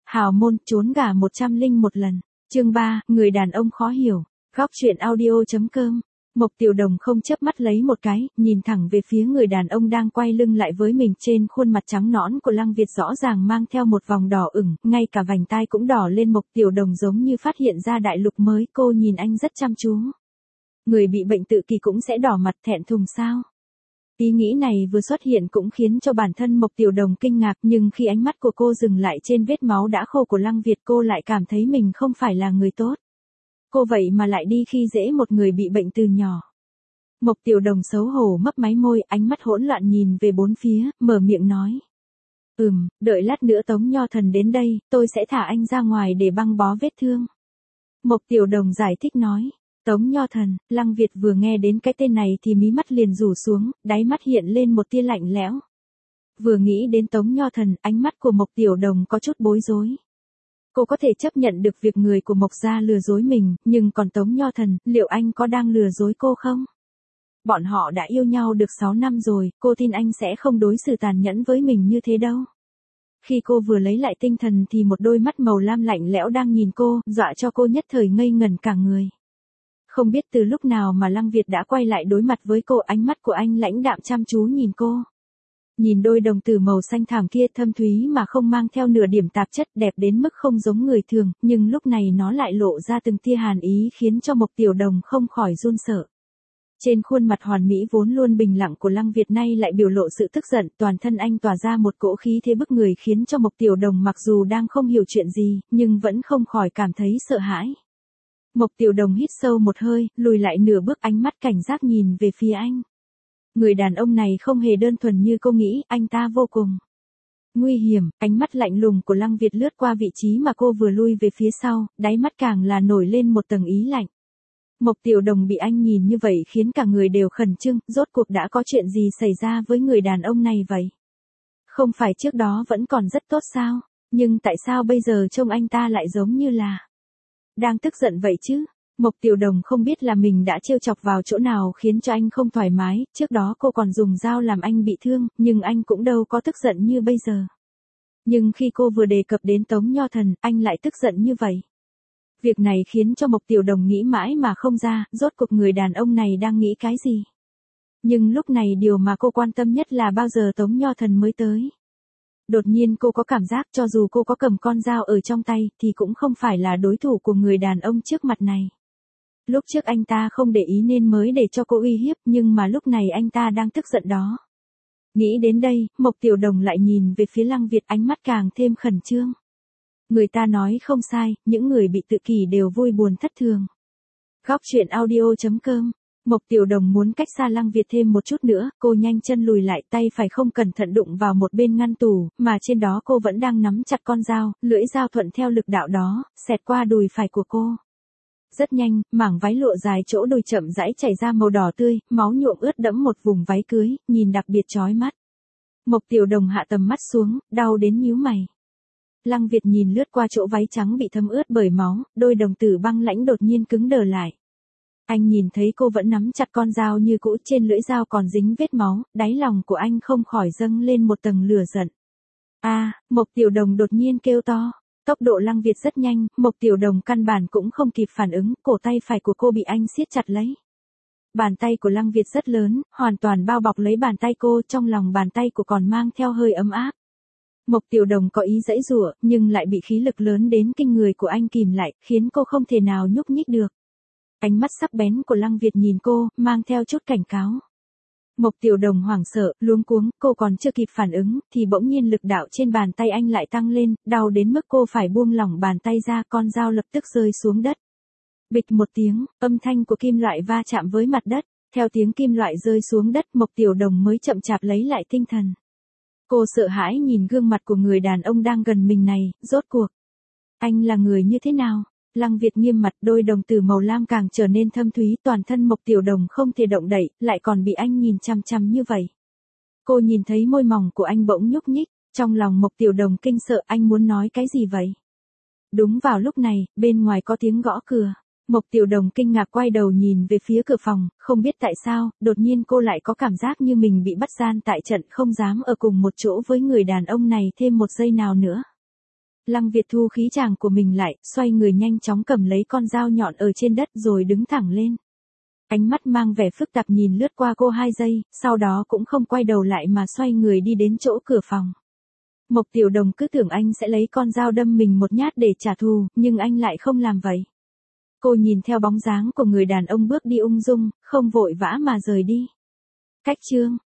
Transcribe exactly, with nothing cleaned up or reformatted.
Hào môn trốn gả một trăm lẻ một lần. Chương ba, người đàn ông khó hiểu. Góc truyện audio.com. Mộc Tiểu Đồng không chớp mắt lấy một cái, nhìn thẳng về phía người đàn ông đang quay lưng lại với mình, trên khuôn mặt trắng nõn của Lăng Việt rõ ràng mang theo một vòng đỏ ửng, ngay cả vành tai cũng đỏ lên. Mộc Tiểu Đồng giống như phát hiện ra đại lục mới, cô nhìn anh rất chăm chú. Người bị bệnh tự kỷ cũng sẽ đỏ mặt thẹn thùng sao? Ý nghĩ này vừa xuất hiện cũng khiến cho bản thân Mộc Tiểu Đồng kinh ngạc, nhưng khi ánh mắt của cô dừng lại trên vết máu đã khô của Lăng Việt, cô lại cảm thấy mình không phải là người tốt. Cô vậy mà lại đi khi dễ một người bị bệnh từ nhỏ. Mộc Tiểu Đồng xấu hổ mấp máy môi, ánh mắt hỗn loạn nhìn về bốn phía, mở miệng nói. Ừm, đợi lát nữa Tống Nho Thần đến đây, tôi sẽ thả anh ra ngoài để băng bó vết thương. Mộc Tiểu Đồng giải thích nói. Tống Nho Thần, Lăng Việt vừa nghe đến cái tên này thì mí mắt liền rủ xuống, đáy mắt hiện lên một tia lạnh lẽo. Vừa nghĩ đến Tống Nho Thần, ánh mắt của Mộc Tiểu Đồng có chút bối rối. Cô có thể chấp nhận được việc người của Mộc gia lừa dối mình, nhưng còn Tống Nho Thần, liệu anh có đang lừa dối cô không? Bọn họ đã yêu nhau được sáu năm rồi, cô tin anh sẽ không đối xử tàn nhẫn với mình như thế đâu. Khi cô vừa lấy lại tinh thần thì một đôi mắt màu lam lạnh lẽo đang nhìn cô, dọa cho cô nhất thời ngây ngẩn cả người. Không biết từ lúc nào mà Lăng Việt đã quay lại đối mặt với cô, ánh mắt của anh lãnh đạm chăm chú nhìn cô. Nhìn đôi đồng tử màu xanh thẳm kia, thâm thúy mà không mang theo nửa điểm tạp chất, đẹp đến mức không giống người thường, nhưng lúc này nó lại lộ ra từng tia hàn ý khiến cho Mộc Tiểu Đồng không khỏi run sợ. Trên khuôn mặt hoàn mỹ vốn luôn bình lặng của Lăng Việt nay lại biểu lộ sự tức giận, toàn thân anh tỏa ra một cỗ khí thế bức người khiến cho Mộc Tiểu Đồng mặc dù đang không hiểu chuyện gì, nhưng vẫn không khỏi cảm thấy sợ hãi. Mộc Tiểu Đồng hít sâu một hơi, lùi lại nửa bước, ánh mắt cảnh giác nhìn về phía anh. Người đàn ông này không hề đơn thuần như cô nghĩ, anh ta vô cùng nguy hiểm. Ánh mắt lạnh lùng của Lăng Việt lướt qua vị trí mà cô vừa lui về phía sau, đáy mắt càng là nổi lên một tầng ý lạnh. Mộc Tiểu Đồng bị anh nhìn như vậy khiến cả người đều khẩn trương, rốt cuộc đã có chuyện gì xảy ra với người đàn ông này vậy? Không phải trước đó vẫn còn rất tốt sao? Nhưng tại sao bây giờ trông anh ta lại giống như là đang tức giận vậy chứ? Mộc Tiểu Đồng không biết là mình đã trêu chọc vào chỗ nào khiến cho anh không thoải mái, trước đó cô còn dùng dao làm anh bị thương, nhưng anh cũng đâu có tức giận như bây giờ. Nhưng khi cô vừa đề cập đến Tống Nho Thần, anh lại tức giận như vậy. Việc này khiến cho Mộc Tiểu Đồng nghĩ mãi mà không ra, rốt cuộc người đàn ông này đang nghĩ cái gì. Nhưng lúc này điều mà cô quan tâm nhất là bao giờ Tống Nho Thần mới tới. Đột nhiên cô có cảm giác cho dù cô có cầm con dao ở trong tay thì cũng không phải là đối thủ của người đàn ông trước mặt này. Lúc trước anh ta không để ý nên mới để cho cô uy hiếp, nhưng mà lúc này anh ta đang tức giận đó. Nghĩ đến đây, Mộc Tiểu Đồng lại nhìn về phía Lăng Việt, ánh mắt càng thêm khẩn trương. Người ta nói không sai, những người bị tự kỷ đều vui buồn thất thường. Góc truyện audio.com. Mộc Tiểu Đồng muốn cách xa Lăng Việt thêm một chút nữa, cô nhanh chân lùi lại, tay phải không cẩn thận đụng vào một bên ngăn tủ, mà trên đó cô vẫn đang nắm chặt con dao, lưỡi dao thuận theo lực đạo đó, xẹt qua đùi phải của cô. Rất nhanh, mảng váy lụa dài chỗ đùi chậm rãi chảy ra màu đỏ tươi, máu nhuộm ướt đẫm một vùng váy cưới, nhìn đặc biệt chói mắt. Mộc Tiểu Đồng hạ tầm mắt xuống, đau đến nhíu mày. Lăng Việt nhìn lướt qua chỗ váy trắng bị thấm ướt bởi máu, đôi đồng tử băng lãnh đột nhiên cứng đờ lại. Anh nhìn thấy cô vẫn nắm chặt con dao như cũ, trên lưỡi dao còn dính vết máu, đáy lòng của anh không khỏi dâng lên một tầng lửa giận. A, à, Mộc Tiểu Đồng đột nhiên kêu to. Tốc độ Lăng Việt rất nhanh, Mộc Tiểu Đồng căn bản cũng không kịp phản ứng, cổ tay phải của cô bị anh siết chặt lấy. Bàn tay của Lăng Việt rất lớn, hoàn toàn bao bọc lấy bàn tay cô, trong lòng bàn tay của còn mang theo hơi ấm áp. Mộc Tiểu Đồng có ý giãy giụa, nhưng lại bị khí lực lớn đến kinh người của anh kìm lại, khiến cô không thể nào nhúc nhích được. Ánh mắt sắc bén của Lăng Việt nhìn cô, mang theo chút cảnh cáo. Mộc Tiểu Đồng hoảng sợ, luống cuống, cô còn chưa kịp phản ứng, thì bỗng nhiên lực đạo trên bàn tay anh lại tăng lên, đau đến mức cô phải buông lỏng bàn tay ra, con dao lập tức rơi xuống đất. Bịch một tiếng, âm thanh của kim loại va chạm với mặt đất, theo tiếng kim loại rơi xuống đất, Mộc Tiểu Đồng mới chậm chạp lấy lại tinh thần. Cô sợ hãi nhìn gương mặt của người đàn ông đang gần mình này, rốt cuộc. Anh là người như thế nào? Lăng Việt nghiêm mặt, đôi đồng tử màu lam càng trở nên thâm thúy, toàn thân Mộc Tiểu Đồng không thể động đậy, lại còn bị anh nhìn chăm chăm như vậy. Cô nhìn thấy môi mỏng của anh bỗng nhúc nhích, trong lòng Mộc Tiểu Đồng kinh sợ, anh muốn nói cái gì vậy? Đúng vào lúc này, bên ngoài có tiếng gõ cửa. Mộc Tiểu Đồng kinh ngạc quay đầu nhìn về phía cửa phòng, không biết tại sao, đột nhiên cô lại có cảm giác như mình bị bắt gian tại trận, không dám ở cùng một chỗ với người đàn ông này thêm một giây nào nữa. Lăng Việt thu khí chàng của mình lại, xoay người nhanh chóng cầm lấy con dao nhọn ở trên đất rồi đứng thẳng lên. Ánh mắt mang vẻ phức tạp nhìn lướt qua cô hai giây, sau đó cũng không quay đầu lại mà xoay người đi đến chỗ cửa phòng. Mộc Tiểu Đồng cứ tưởng anh sẽ lấy con dao đâm mình một nhát để trả thù, nhưng anh lại không làm vậy. Cô nhìn theo bóng dáng của người đàn ông bước đi ung dung, không vội vã mà rời đi. Cách chương